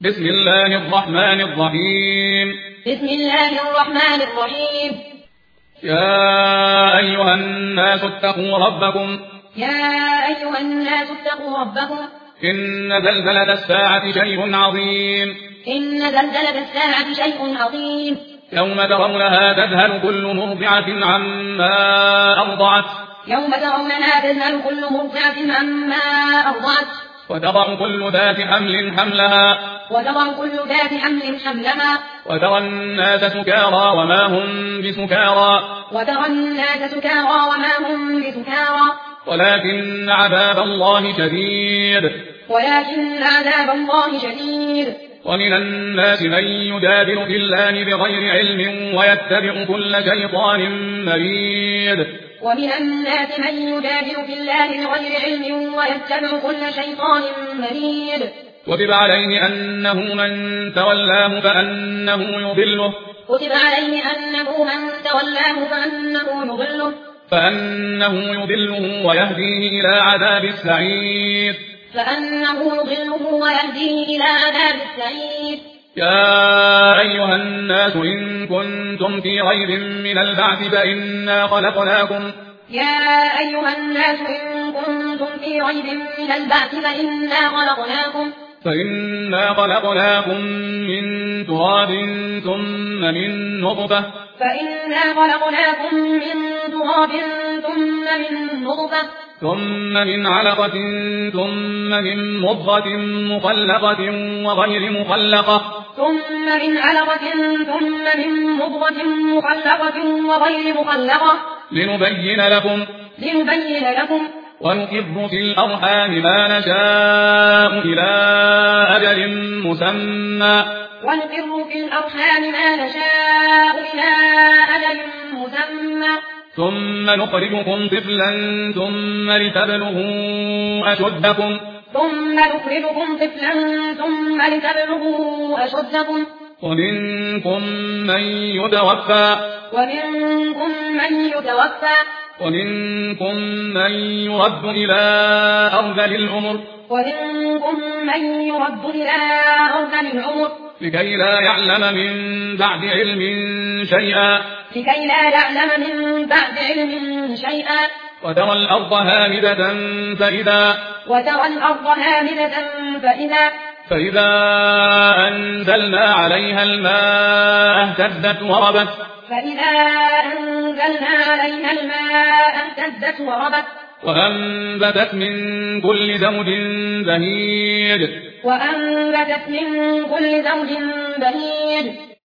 بسم الله الرحمن الرحيم. بسم الله الرحمن الرحيم. يا أيها الناس اتقوا ربكم. يا أيها الناس اتقوا ربكم. إن زلزلة الساعة شيء عظيم. إن زلزلة الساعة شيء عظيم. يوم ترونها تذهل كل مرضعة عما أرضعت. يوم ترونها تذهل كل مرضعة عما أرضعت. وتضع كل ذات حمل حملها. وتضع كل ذات حمل حملها. وترى الناس سكارى وما هم بسكارى. وترى الناس سكارى وما هم بسكارى. ولكن عذاب الله شديد. ولكن عذاب الله شديد. ومن الناس من يجادل في الله بغير علم ويتبع كل شيطان مريد. ومن الناس من يجادل في الله بغير علم ويتبع كل شيطان مريد. كتب عليه أنه من تولاه فأنه يضله. كتب عليه أنه من تولاه فأنه يضله ويهديه إلى عذاب السعير. إلى عذاب السعير. يا أيها الناس إن كنتم في ريب من البعث فإنا خلقناكم. يا أيها الناس إن كنتم في ريب من البعث فإنا خلقناكم من تراب ثم من نطفة. ثم من علقة ثم من مضغة مخلقة وغير مخلقة. لنبين لكم. ونقر في الأرحام ما نشاء إلى أجل مسمى. ثم نخرجكم طفلا ثم لتبلغوا أشدكم. ومنكم من يتوفى. ومنكم من يرد إلى أرذل العمر. لكي لا يعلم من بعد علم شيئا. وترى الأرض هامدة فإذا أنزلنا عليها الماء اهتزت وربت. وأنبتت من كل زوج بهيج.